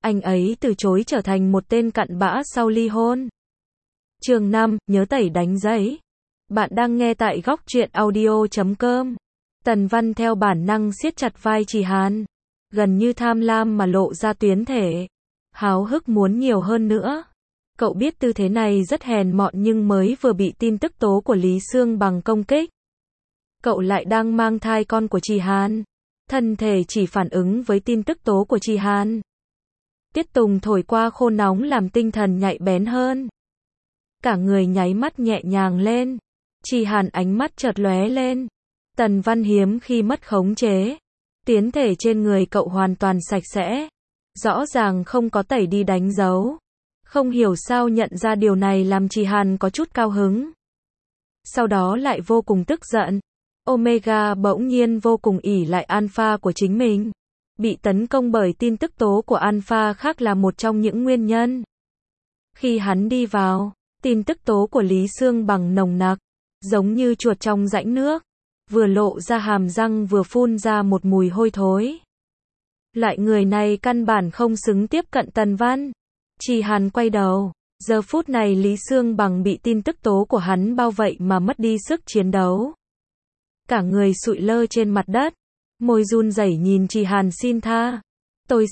anh ấy từ chối trở thành một tên cặn bã sau ly hôn. Chương 5, nhớ tẩy đánh giấy. Bạn đang nghe tại góc truyện audio.com. Tần Văn theo bản năng siết chặt vai Trì Hàn, gần như tham lam mà lộ ra tuyến thể, háo hức muốn nhiều hơn nữa. Cậu biết tư thế này rất hèn mọn nhưng mới vừa bị tin tức tố của Lý Sương Bằng công kích. Cậu lại đang mang thai con của Trì Hàn, thân thể chỉ phản ứng với tin tức tố của Trì Hàn. Tiết Tùng thổi qua khô nóng làm tinh thần nhạy bén hơn. Cả người nháy mắt nhẹ nhàng lên. Trì Hàn ánh mắt chợt lóe lên. Tần Văn hiếm khi mất khống chế. Tiến thể trên người cậu hoàn toàn sạch sẽ. Rõ ràng không có tẩy đi đánh dấu. Không hiểu sao nhận ra điều này làm Trì Hàn có chút cao hứng. Sau đó lại vô cùng tức giận. Omega bỗng nhiên vô cùng ỷ lại Alpha của chính mình. Bị tấn công bởi tin tức tố của Alpha khác là một trong những nguyên nhân. Khi hắn đi vào, tin tức tố của Lý Sương Bằng nồng nặc, giống như chuột trong rãnh nước, vừa lộ ra hàm răng vừa phun ra một mùi hôi thối. Loại người này căn bản không xứng tiếp cận Tần Văn. Trì Hàn quay đầu, giờ phút này Lý Sương Bằng bị tin tức tố của hắn bao vây mà mất đi sức chiến đấu. Cả người sụi lơ trên mặt đất, môi run rẩy nhìn Trì Hàn xin tha. Tôi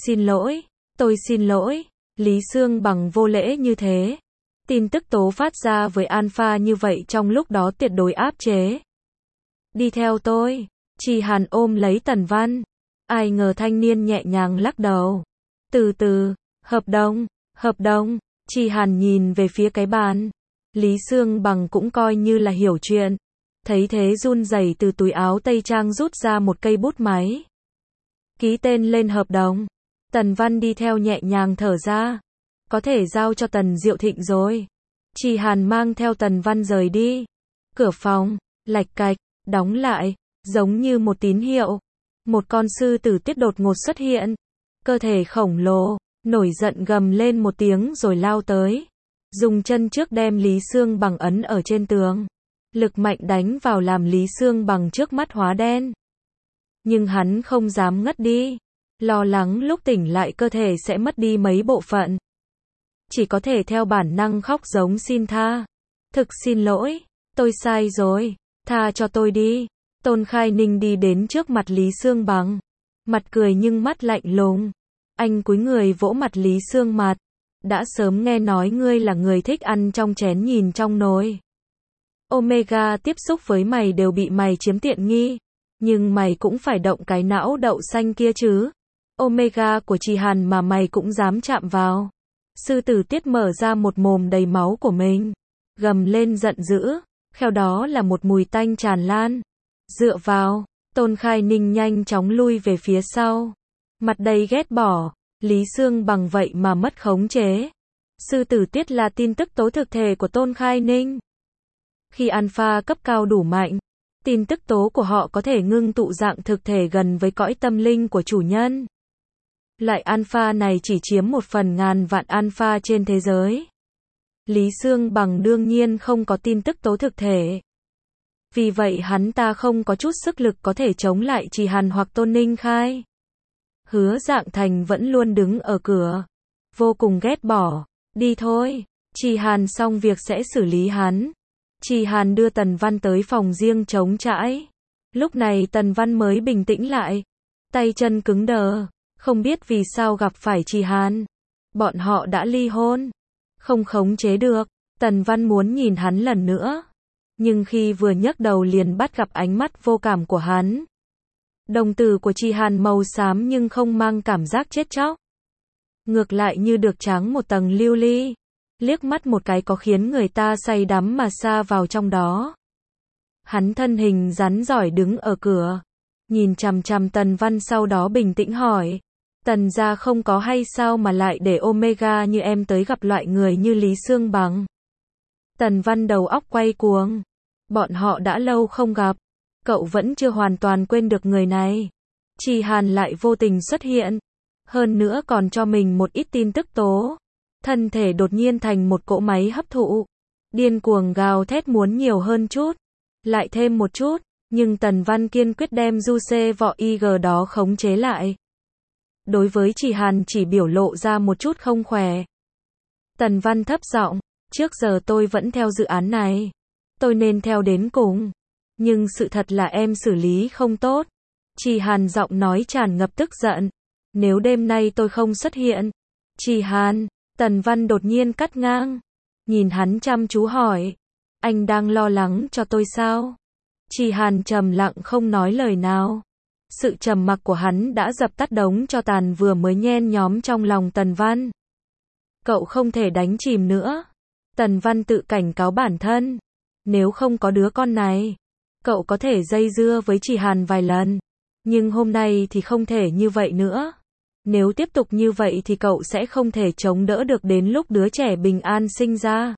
xin lỗi, Lý Sương Bằng vô lễ như thế. Tin tức tố phát ra với Alpha như vậy trong lúc đó tuyệt đối áp chế. Đi theo tôi. Trì Hàn ôm lấy Tần Văn. Ai ngờ thanh niên nhẹ nhàng lắc đầu. Từ từ, hợp đồng. Trì Hàn nhìn về phía cái bàn. Lý Sương Bằng cũng coi như là hiểu chuyện. Thấy thế run rẩy từ túi áo tây trang rút ra một cây bút máy. Ký tên lên hợp đồng. Tần Văn đi theo nhẹ nhàng thở ra. Có thể giao cho Tần Diệu Thịnh rồi. Trì Hàn mang theo Tần Văn rời đi. Cửa phòng, lạch cạch, đóng lại, giống như một tín hiệu. Một con sư tử tiết đột ngột xuất hiện. Cơ thể khổng lồ, nổi giận gầm lên một tiếng rồi lao tới. Dùng chân trước đem Lý Sương Bằng ấn ở trên tường. Lực mạnh đánh vào làm Lý Sương Bằng trước mắt hóa đen. Nhưng hắn không dám ngất đi. Lo lắng lúc tỉnh lại cơ thể sẽ mất đi mấy bộ phận. Chỉ có thể theo bản năng khóc giống xin tha. Thực xin lỗi, tôi sai rồi, tha cho tôi đi. Tôn Khai Ninh đi đến trước mặt Lý Sương Bằng. Mặt cười nhưng mắt lạnh lùng. Anh cúi người vỗ mặt Lý Sương mặt. Đã sớm nghe nói ngươi là người thích ăn trong chén nhìn trong nồi. Omega tiếp xúc với mày đều bị mày chiếm tiện nghi. Nhưng mày cũng phải động cái não đậu xanh kia chứ. Omega của Trì Hàn mà mày cũng dám chạm vào. Sư tử tiết mở ra một mồm đầy máu của mình. Gầm lên giận dữ. Theo đó là một mùi tanh tràn lan. Dựa vào. Tôn Khai Ninh nhanh chóng lui về phía sau. Mặt đầy ghét bỏ. Lý Sương Bằng vậy mà mất khống chế. Sư tử tiết là tin tức tố thực thể của Tôn Khai Ninh. Khi Alpha cấp cao đủ mạnh, tin tức tố của họ có thể ngưng tụ dạng thực thể gần với cõi tâm linh của chủ nhân. Loại Alpha này chỉ chiếm 1/1000 vạn Alpha trên thế giới. Lý Sương Bằng đương nhiên không có tin tức tố thực thể. Vì vậy hắn ta không có chút sức lực có thể chống lại Trì Hàn hoặc Tôn Ninh Khai. Hứa Dạng Thành vẫn luôn đứng ở cửa. Vô cùng ghét bỏ. Đi thôi. Trì Hàn xong việc sẽ xử lý hắn. Trì Hàn đưa Tần Văn tới phòng riêng trống trải. Lúc này Tần Văn mới bình tĩnh lại. Tay chân cứng đờ. Không biết vì sao gặp phải Trì Hàn. Bọn họ đã ly hôn. Không khống chế được. Tần Văn muốn nhìn hắn lần nữa. Nhưng khi vừa nhấc đầu liền bắt gặp ánh mắt vô cảm của hắn. Đồng tử của Trì Hàn màu xám nhưng không mang cảm giác chết chóc. Ngược lại như được tráng một tầng lưu ly. Liếc mắt một cái có khiến người ta say đắm mà sa vào trong đó. Hắn thân hình rắn giỏi đứng ở cửa. Nhìn chằm chằm Tần Văn sau đó bình tĩnh hỏi. Tần gia không có hay sao mà lại để Omega như em tới gặp loại người như Lý Sương Bằng. Tần Văn đầu óc quay cuồng. Bọn họ đã lâu không gặp. Cậu vẫn chưa hoàn toàn quên được người này. Trì Hàn lại vô tình xuất hiện. Hơn nữa còn cho mình một ít tin tức tố. Thân thể đột nhiên thành một cỗ máy hấp thụ. Điên cuồng gào thét muốn nhiều hơn chút. Lại thêm một chút. Nhưng Tần Văn kiên quyết đem du xê vọ IG đó khống chế lại. đối với Trì Hàn chỉ biểu lộ ra một chút không khỏe. Tần Văn thấp giọng, trước giờ tôi vẫn theo dự án này. Tôi nên theo đến cùng. Nhưng sự thật là em xử lý không tốt. Trì Hàn giọng nói tràn ngập tức giận. Nếu đêm nay tôi không xuất hiện. Trì Hàn, Tần Văn đột nhiên cắt ngang. Nhìn hắn chăm chú hỏi. Anh đang lo lắng cho tôi sao? Trì Hàn trầm lặng không nói lời nào. Sự trầm mặc của hắn đã dập tắt đống tro tàn vừa mới nhen nhóm trong lòng Tần Văn. Cậu không thể đánh chìm nữa. Tần Văn tự cảnh cáo bản thân. Nếu không có đứa con này, cậu có thể dây dưa với Trì Hàn vài lần. Nhưng hôm nay thì không thể như vậy nữa. Nếu tiếp tục như vậy thì cậu sẽ không thể chống đỡ được đến lúc đứa trẻ bình an sinh ra.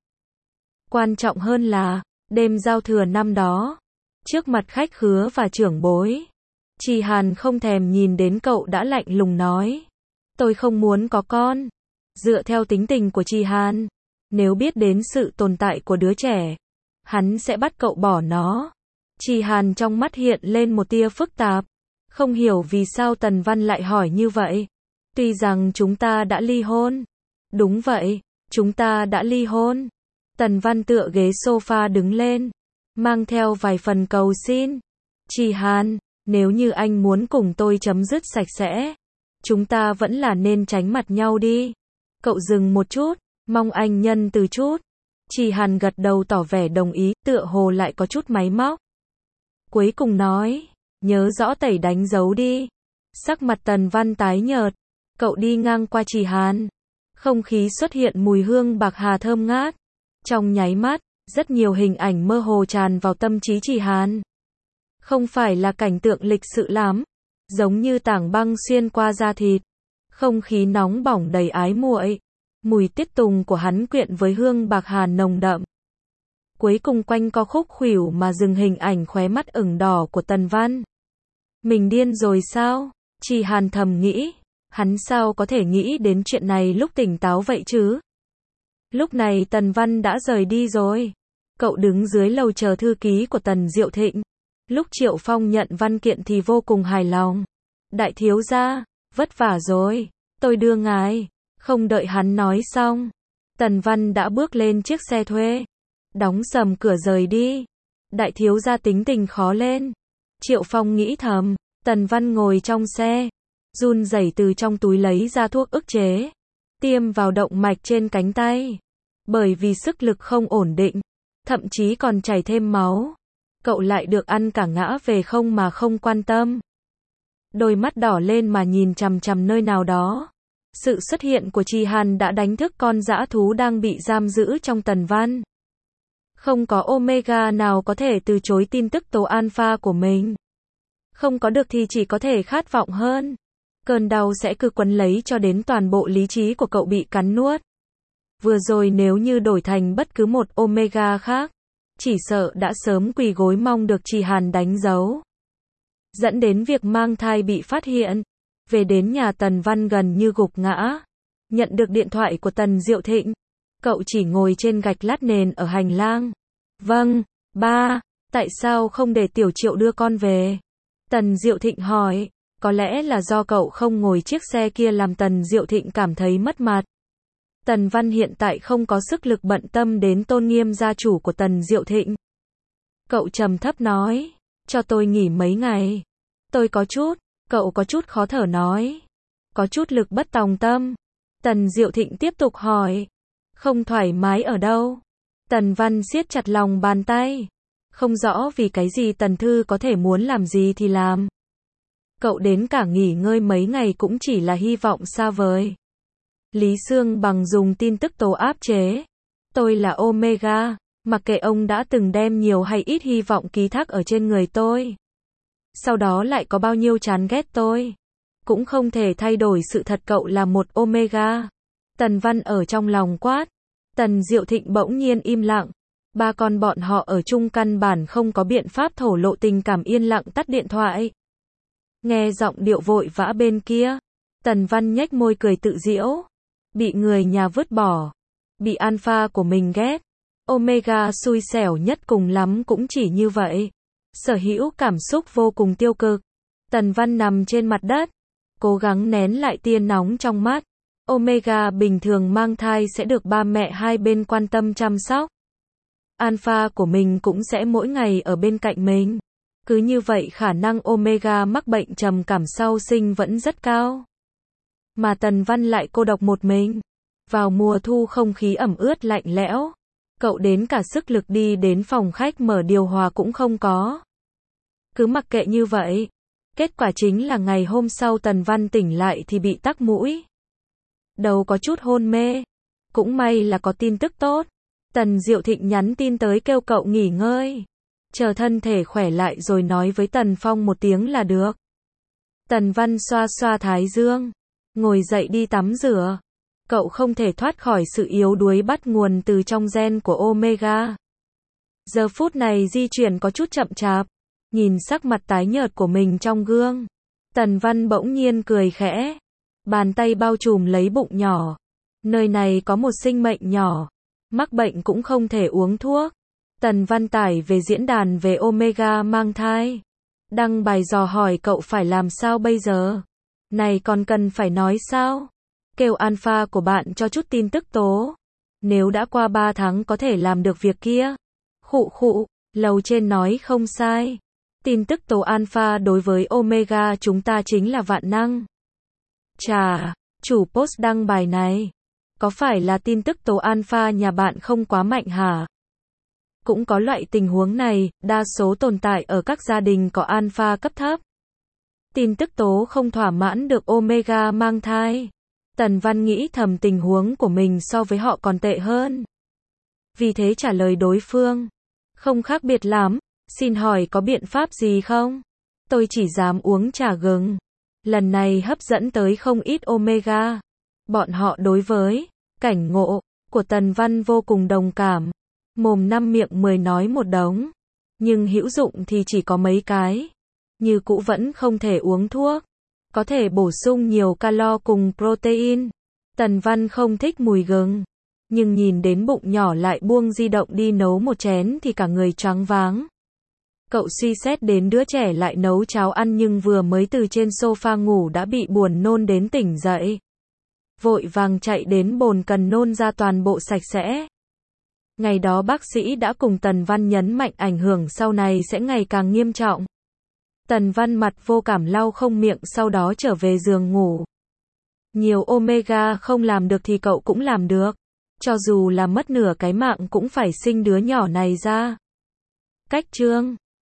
Quan trọng hơn là, đêm giao thừa năm đó, trước mặt khách khứa và trưởng bối, Trì Hàn không thèm nhìn đến cậu đã lạnh lùng nói. Tôi không muốn có con. Dựa theo tính tình của Trì Hàn, nếu biết đến sự tồn tại của đứa trẻ, hắn sẽ bắt cậu bỏ nó. Trì Hàn trong mắt hiện lên một tia phức tạp. Không hiểu vì sao Tần Văn lại hỏi như vậy. Tuy rằng chúng ta đã ly hôn. Đúng vậy, chúng ta đã ly hôn. Tần Văn tựa ghế sofa đứng lên, mang theo vài phần cầu xin. Trì Hàn, nếu như anh muốn cùng tôi chấm dứt sạch sẽ, chúng ta vẫn là nên tránh mặt nhau đi. Cậu dừng một chút, mong anh nhân từ chút. Trì Hàn gật đầu tỏ vẻ đồng ý, tựa hồ lại có chút máy móc. Cuối cùng nói, nhớ rõ tẩy đánh dấu đi. Sắc mặt Tần Văn tái nhợt. Cậu đi ngang qua Trì Hàn. Không khí xuất hiện mùi hương bạc hà thơm ngát. Trong nháy mắt, rất nhiều hình ảnh mơ hồ tràn vào tâm trí Trì Hàn. Không phải là cảnh tượng lịch sự lắm, giống như tảng băng xuyên qua da thịt. Không khí nóng bỏng đầy ái muội. Mùi tiết tùng của hắn quyện với hương bạc hà nồng đậm. Cuối cùng quanh co khúc khuỷu mà dừng hình ảnh khóe mắt ửng đỏ của Tần Văn. Mình điên rồi sao? Trì Hàn thầm nghĩ. Hắn sao có thể nghĩ đến chuyện này lúc tỉnh táo vậy chứ? Lúc này Tần Văn đã rời đi rồi. Cậu đứng dưới lầu chờ thư ký của Tần Diệu Thịnh. Lúc Triệu Phong nhận văn kiện thì vô cùng hài lòng. Đại thiếu gia, vất vả rồi. Tôi đưa ngài. Không đợi hắn nói xong, Tần Văn đã bước lên chiếc xe thuê. Đóng sầm cửa rời đi. Đại thiếu gia tính tình khó lên. Triệu Phong nghĩ thầm. Tần Văn ngồi trong xe, run rẩy từ trong túi lấy ra thuốc ức chế, tiêm vào động mạch trên cánh tay. Bởi vì sức lực không ổn định, thậm chí còn chảy thêm máu, cậu lại được ăn cả ngã về không mà không quan tâm. Đôi mắt đỏ lên mà nhìn chằm chằm nơi nào đó. Sự xuất hiện của Trì Hàn đã đánh thức con dã thú đang bị giam giữ trong Tần Văn. Không có Omega nào có thể từ chối tin tức tố alpha của mình. Không có được thì chỉ có thể khát vọng hơn. Cơn đau sẽ cứ quấn lấy cho đến toàn bộ lý trí của cậu bị cắn nuốt. Vừa rồi nếu như đổi thành bất cứ một Omega khác, chỉ sợ đã sớm quỳ gối mong được Trì Hàn đánh dấu. Dẫn đến việc mang thai bị phát hiện. Về đến nhà Tần Văn gần như gục ngã. Nhận được điện thoại của Tần Diệu Thịnh. Cậu chỉ ngồi trên gạch lát nền ở hành lang. Vâng, ba, tại sao không để Tiểu Triệu đưa con về? Tần Diệu Thịnh hỏi. Có lẽ là do cậu không ngồi chiếc xe kia làm Tần Diệu Thịnh cảm thấy mất mặt. Tần Văn hiện tại không có sức lực bận tâm đến tôn nghiêm gia chủ của Tần Diệu Thịnh. Cậu trầm thấp nói. Cho tôi nghỉ mấy ngày. Cậu có chút khó thở nói. Có chút lực bất tòng tâm. Tần Diệu Thịnh tiếp tục hỏi. Không thoải mái ở đâu? Tần Văn siết chặt lòng bàn tay. Không rõ vì cái gì Tần Thư có thể muốn làm gì thì làm. Cậu đến cả nghỉ ngơi mấy ngày cũng chỉ là hy vọng xa vời. Lý Sương Bằng dùng tin tức tố áp chế. Tôi là Omega, mặc kệ ông đã từng đem nhiều hay ít hy vọng ký thác ở trên người tôi. Sau đó lại có bao nhiêu chán ghét tôi. Cũng không thể thay đổi sự thật cậu là một Omega. Tần Văn ở trong lòng quát. Tần Diệu Thịnh bỗng nhiên im lặng. Ba con bọn họ ở chung căn bản không có biện pháp thổ lộ tình cảm, yên lặng tắt điện thoại. Nghe giọng điệu vội vã bên kia. Tần Văn nhếch môi cười tự giễu. Bị người nhà vứt bỏ. Bị alpha của mình ghét. Omega xui xẻo nhất, cùng lắm cũng chỉ như vậy. Sở hữu cảm xúc vô cùng tiêu cực. Tần Văn nằm trên mặt đất. cố gắng nén lại tia nóng trong mắt. Omega bình thường mang thai sẽ được ba mẹ hai bên quan tâm chăm sóc. Alpha của mình cũng sẽ mỗi ngày ở bên cạnh mình. Cứ như vậy khả năng Omega mắc bệnh trầm cảm sau sinh vẫn rất cao. Mà Tần Văn lại cô độc một mình. Vào mùa thu không khí ẩm ướt lạnh lẽo. Cậu đến cả sức lực đi đến phòng khách mở điều hòa cũng không có. Cứ mặc kệ như vậy. Kết quả chính là ngày hôm sau Tần Văn tỉnh lại thì bị tắc mũi. Đầu có chút hôn mê. Cũng may là có tin tức tốt. Tần Diệu Thịnh nhắn tin tới kêu cậu nghỉ ngơi. Chờ thân thể khỏe lại rồi nói với Tần Phong một tiếng là được. Tần Văn xoa xoa thái dương. Ngồi dậy đi tắm rửa. Cậu không thể thoát khỏi sự yếu đuối bắt nguồn từ trong gen của Omega. Giờ phút này di chuyển có chút chậm chạp. Nhìn sắc mặt tái nhợt của mình trong gương. Tần Văn bỗng nhiên cười khẽ. Bàn tay bao trùm lấy bụng nhỏ. Nơi này có một sinh mệnh nhỏ. Mắc bệnh cũng không thể uống thuốc. Tần Văn tải về diễn đàn về Omega mang thai. Đăng bài dò hỏi cậu phải làm sao bây giờ. Này còn cần phải nói sao? Kêu Alpha của bạn cho chút tin tức tố. Nếu đã qua 3 tháng có thể làm được việc kia. Khụ khụ, lầu trên nói không sai. Tin tức tố Alpha đối với Omega chúng ta chính là vạn năng. Chà, chủ post đăng bài này. Có phải là tin tức tố Alpha nhà bạn không quá mạnh hả? Cũng có loại tình huống này, đa số tồn tại ở các gia đình có Alpha cấp thấp. Tin tức tố không thỏa mãn được Omega mang thai. Tần Văn nghĩ thầm tình huống của mình so với họ còn tệ hơn. Vì thế trả lời đối phương. Không khác biệt lắm, xin hỏi có biện pháp gì không? Tôi chỉ dám uống trà gừng. Lần này hấp dẫn tới không ít Omega. Bọn họ đối với cảnh ngộ của Tần Văn vô cùng đồng cảm. Mồm năm miệng 10 nói một đống. Nhưng hữu dụng thì chỉ có mấy cái. Như cũ vẫn không thể uống thuốc. Có thể bổ sung nhiều calo cùng protein. Tần Văn không thích mùi gừng. Nhưng nhìn đến bụng nhỏ lại buông di động đi nấu một chén thì cả người choáng váng. Cậu suy xét đến đứa trẻ lại nấu cháo ăn nhưng vừa mới từ trên sofa ngủ đã bị buồn nôn đến tỉnh dậy. Vội vàng chạy đến bồn cần nôn ra toàn bộ sạch sẽ. Ngày đó bác sĩ đã cùng Tần Văn nhấn mạnh ảnh hưởng sau này sẽ ngày càng nghiêm trọng. Tần Văn mặt vô cảm lau không miệng sau đó trở về giường ngủ. Nhiều Omega không làm được thì cậu cũng làm được. Cho dù là mất nửa cái mạng cũng phải sinh đứa nhỏ này ra. Cách chương